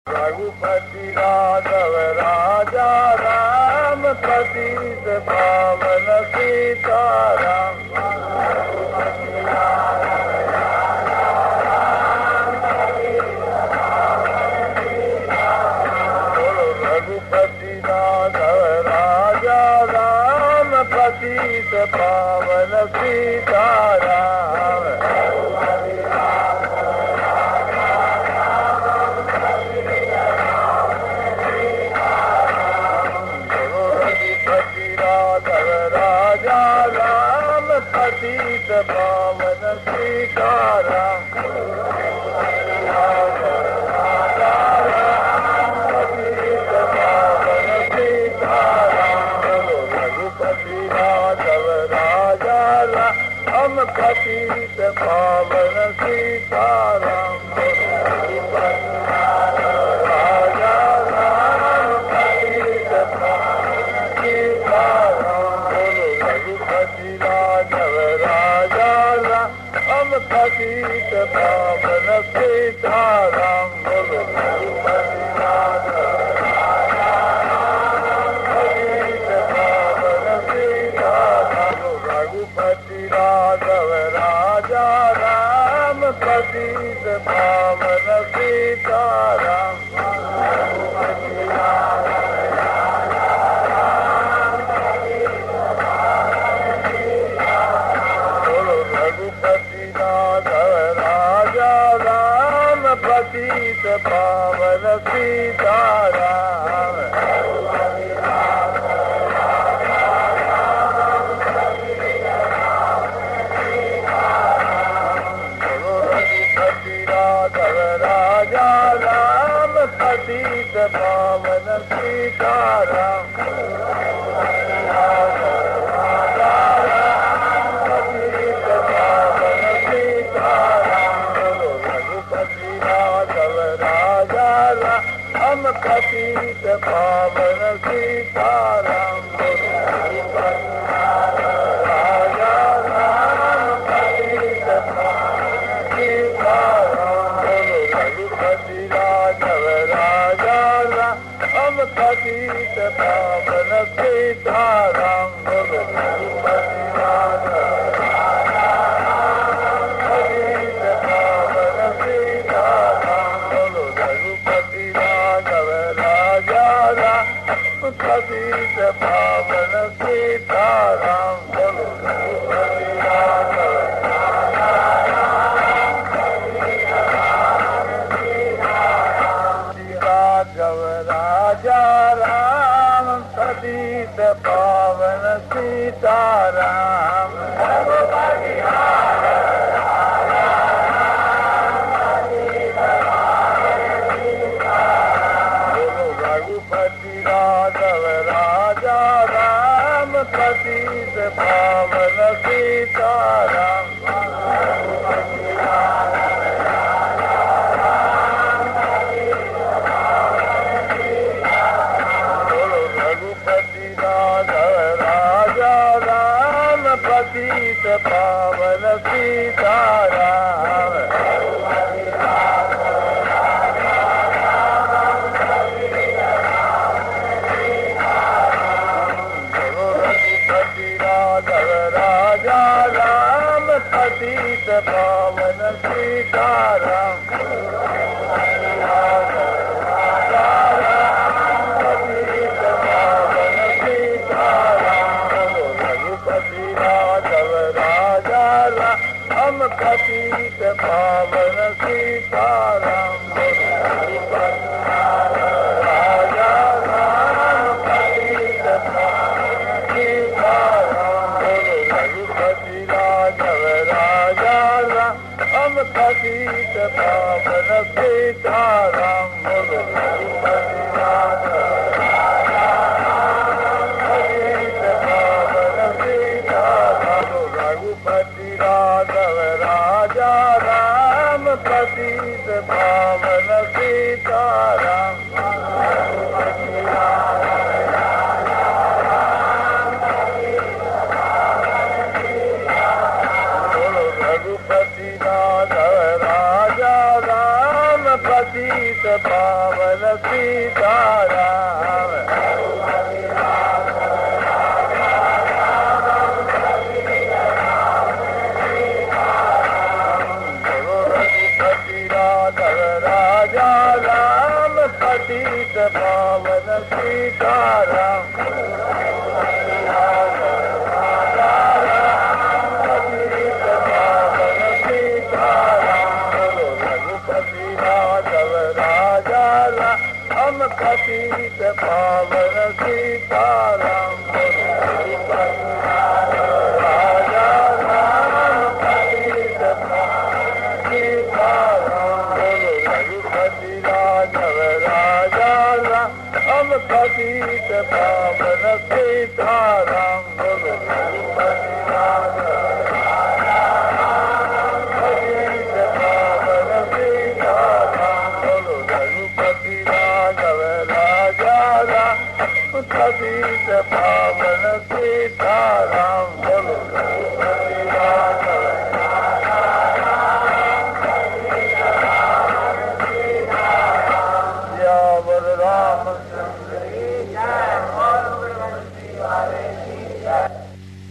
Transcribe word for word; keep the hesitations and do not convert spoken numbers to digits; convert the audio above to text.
रघुपति राघव राजा राम पतित पावन सीताराम। रघुपति राघव राजा राम पतित पावन सीताराम। पतित पावन सीताराम। पतित पावन सीताराम। रघुपति राघव राजा राम पतित पावन सीताराम। राजा राम पतित पावन सीताराम। रघुपति राघव राजा राम पतित पावन सीताराम। बोलो रघुपति राघव राजा राम पतित पावन सीताराम। रघुपति राघव राजा राम पतित पावन सीताराम। रघुपति राघव राजा राम पतित पावन सीताराम। रघुपति राघव राजा राम पतित पावन सीताराम। हम पतित पावन सीताराम। राजा राम पतित पावन सीताराम। रघुपति राघव राजा राम पतित पावन सीताराम। रघुपति राघव राजा राम पतित पावन सीताराम। रघुपति राघव राजा राम पतित पावन सीताराम। बोलो रघुपति राघव राजा राम पतित पावन सीताराम। राघव राजा राम पतित पावन सीताराम। रघुपति राघव राजा राम पतित पावन सीताराम। रघुपति राघव राजा राम पतित पावन सीताराम। राघव राजा राम पतित पावन सीताराम। पतित पावन सीताराम। रघुपति राघव राजा राम पतित पावन सीताराम। राजा राम पतित पावन सीताराम। रघुपति राघव राजा राम पतित पावन सीताराम। रघुपति राघव राजा राम पतित पावन सीताराम। रघुपति राघव राजा राम पतित पावन सीताराम। रघुपति राघव राजा राम पतित पावन पावन सीताराम रघुपति राघव राजा राम पतित पावन सीताराम पतित पावन सीताराम राजा राम पतित पावन सीताराम रघुपति राघव राजा राम पतित पावन सीताराम रघुपति राघव पतित पावन सीताराम रघुपति राघव पतित पावन सीताराम बोलो रघुपति राघव सियावर रामचंद्र की जय।